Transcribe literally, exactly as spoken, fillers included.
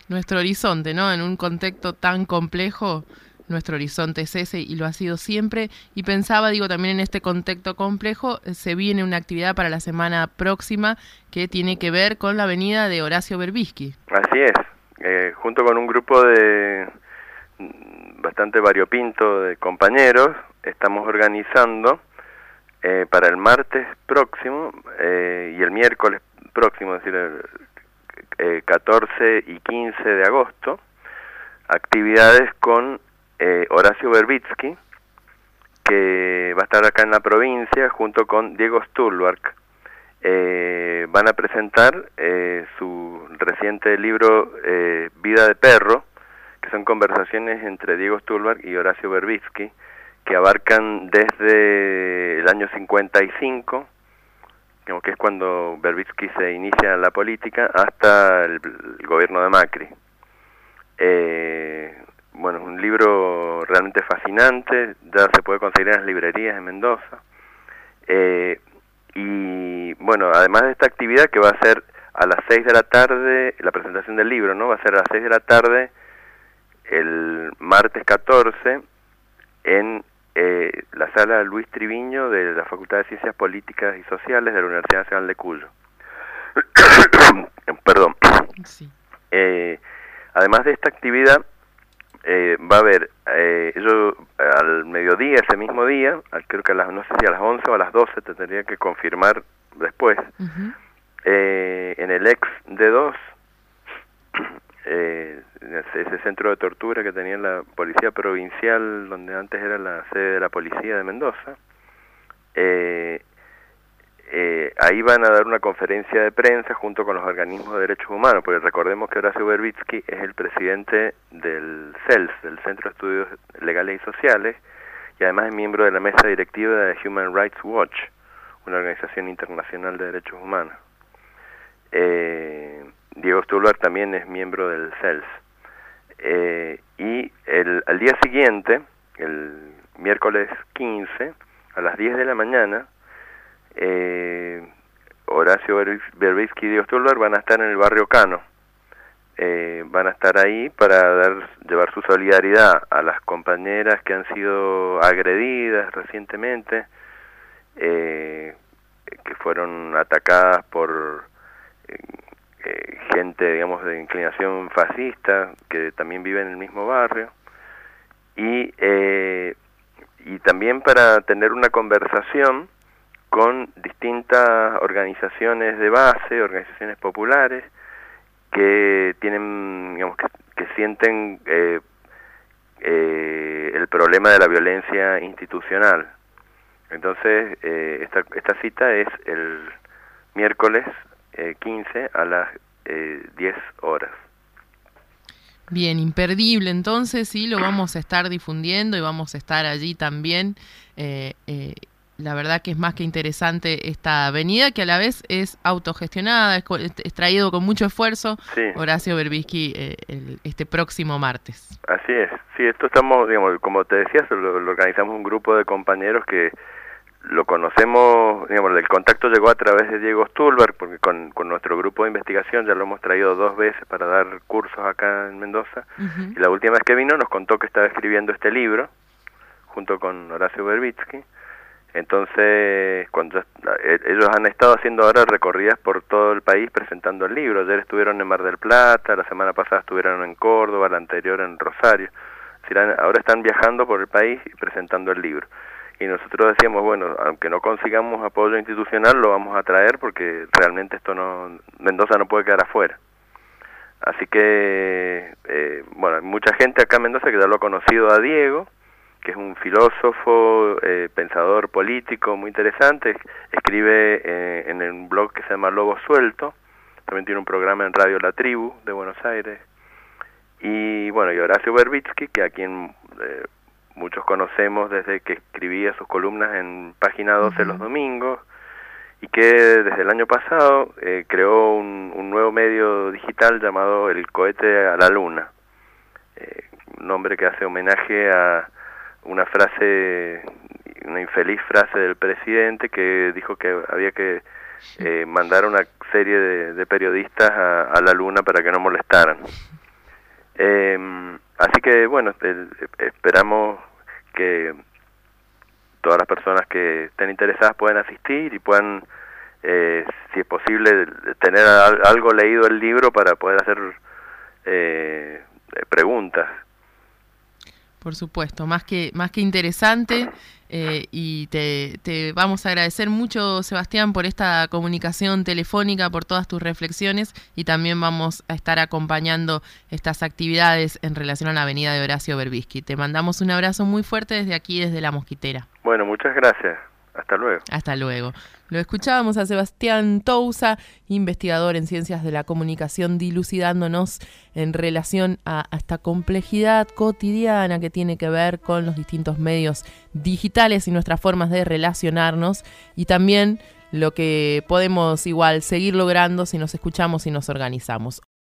nuestro horizonte, ¿no? En un contexto tan complejo, nuestro horizonte es ese y lo ha sido siempre. Y pensaba, digo, también en este contexto complejo, se viene una actividad para la semana próxima que tiene que ver con la venida de Horacio Berbisky. Así es, eh, junto con un grupo de bastante variopinto de compañeros, estamos organizando eh, para el martes próximo eh, y el miércoles próximo, es decir, el eh, catorce y quince de agosto, actividades con eh, Horacio Berbisky, que va a estar acá en la provincia junto con Diego Stulbarg. Eh, van a presentar eh, su reciente libro eh, Vida de Perro, que son conversaciones entre Diego Stulbarg y Horacio Berbisky, que abarcan desde el año cincuenta y cinco, digamos que es cuando Berbisky se inicia en la política, hasta el, el gobierno de Macri. Eh, bueno, es un libro realmente fascinante, ya se puede conseguir en las librerías de Mendoza. Eh, y bueno, además de esta actividad que va a ser a las seis de la tarde, la presentación del libro, ¿no? Va a ser a las seis de la tarde el martes catorce en eh, la sala Luis Triviño de la Facultad de Ciencias Políticas y Sociales de la Universidad Nacional de Cuyo. Perdón. Sí. Eh, además de esta actividad, eh, va a haber, eh, yo al mediodía, ese mismo día, al, creo que a las, no sé si a las once o a las doce, te tendría que confirmar después, uh-huh. eh, en el ex D dos, eh, ese centro de tortura que tenía la policía provincial, donde antes era la sede de la policía de Mendoza, eh, eh, ahí van a dar una conferencia de prensa junto con los organismos de derechos humanos, porque recordemos que Horacio Berbisky es el presidente del C E L S, del Centro de Estudios Legales y Sociales, y además es miembro de la mesa directiva de Human Rights Watch, una organización internacional de derechos humanos. Eh, Diego Stulbarg también es miembro del C E L S. Eh, y el, al día siguiente, el miércoles quince, a las diez de la mañana, eh, Horacio Berbisky y Diego Stulbarg van a estar en el barrio Cano. Eh, van a estar ahí para dar, llevar su solidaridad a las compañeras que han sido agredidas recientemente, eh, que fueron atacadas por eh, eh, gente, digamos, de inclinación fascista, que también vive en el mismo barrio, y, eh, y también para tener una conversación con distintas organizaciones de base, organizaciones populares, que tienen, digamos, que, que sienten eh, eh, el problema de la violencia institucional. Entonces, eh, esta, esta cita es el miércoles eh, quince a las eh, diez horas. Bien, imperdible entonces, sí, lo vamos a estar difundiendo y vamos a estar allí también. Eh, eh, la verdad que es más que interesante esta avenida, que a la vez es autogestionada, es, es traído con mucho esfuerzo. Sí. Horacio Berbisky eh, el, este próximo martes. Así es, sí, esto estamos, digamos, como te decía, lo, lo organizamos un grupo de compañeros que lo conocemos, digamos, el contacto llegó a través de Diego Stulbarg, porque con, con nuestro grupo de investigación ya lo hemos traído dos veces para dar cursos acá en Mendoza, uh-huh. Y la última vez que vino nos contó que estaba escribiendo este libro, junto con Horacio Berbisky. Entonces, cuando ellos han estado haciendo ahora recorridas por todo el país presentando el libro. Ayer estuvieron en Mar del Plata, la semana pasada estuvieron en Córdoba, la anterior en Rosario. Es decir, ahora están viajando por el país y presentando el libro. Y nosotros decíamos, bueno, aunque no consigamos apoyo institucional, lo vamos a traer porque realmente esto no, Mendoza no puede quedar afuera. Así que, eh, bueno, hay mucha gente acá en Mendoza que ya lo ha conocido a Diego, que es un filósofo, eh, pensador político muy interesante, escribe eh, en un blog que se llama Lobo Suelto, también tiene un programa en Radio La Tribu de Buenos Aires, y bueno, y Horacio Berbisky, que a quien eh, muchos conocemos desde que escribía sus columnas en Página doce uh-huh. los domingos, y que desde el año pasado eh, creó un, un nuevo medio digital llamado El Cohete a la Luna, eh, un nombre que hace homenaje a una frase, una infeliz frase del presidente que dijo que había que eh, mandar una serie de, de periodistas a, a la luna para que no molestaran. Eh, así que bueno, el, esperamos que todas las personas que estén interesadas puedan asistir y puedan, eh, si es posible, tener al, algo leído el libro para poder hacer eh, preguntas. Por supuesto, más que, más que interesante, eh, y te, te vamos a agradecer mucho, Sebastián, por esta comunicación telefónica, por todas tus reflexiones, y también vamos a estar acompañando estas actividades en relación a la avenida de Horacio Berbisky. Te mandamos un abrazo muy fuerte desde aquí, desde La Mosquitera. Bueno, muchas gracias. Hasta luego. Hasta luego. Lo escuchábamos a Sebastián Touza, investigador en ciencias de la comunicación, dilucidándonos en relación a, a esta complejidad cotidiana que tiene que ver con los distintos medios digitales y nuestras formas de relacionarnos, y también lo que podemos igual seguir logrando si nos escuchamos y nos organizamos.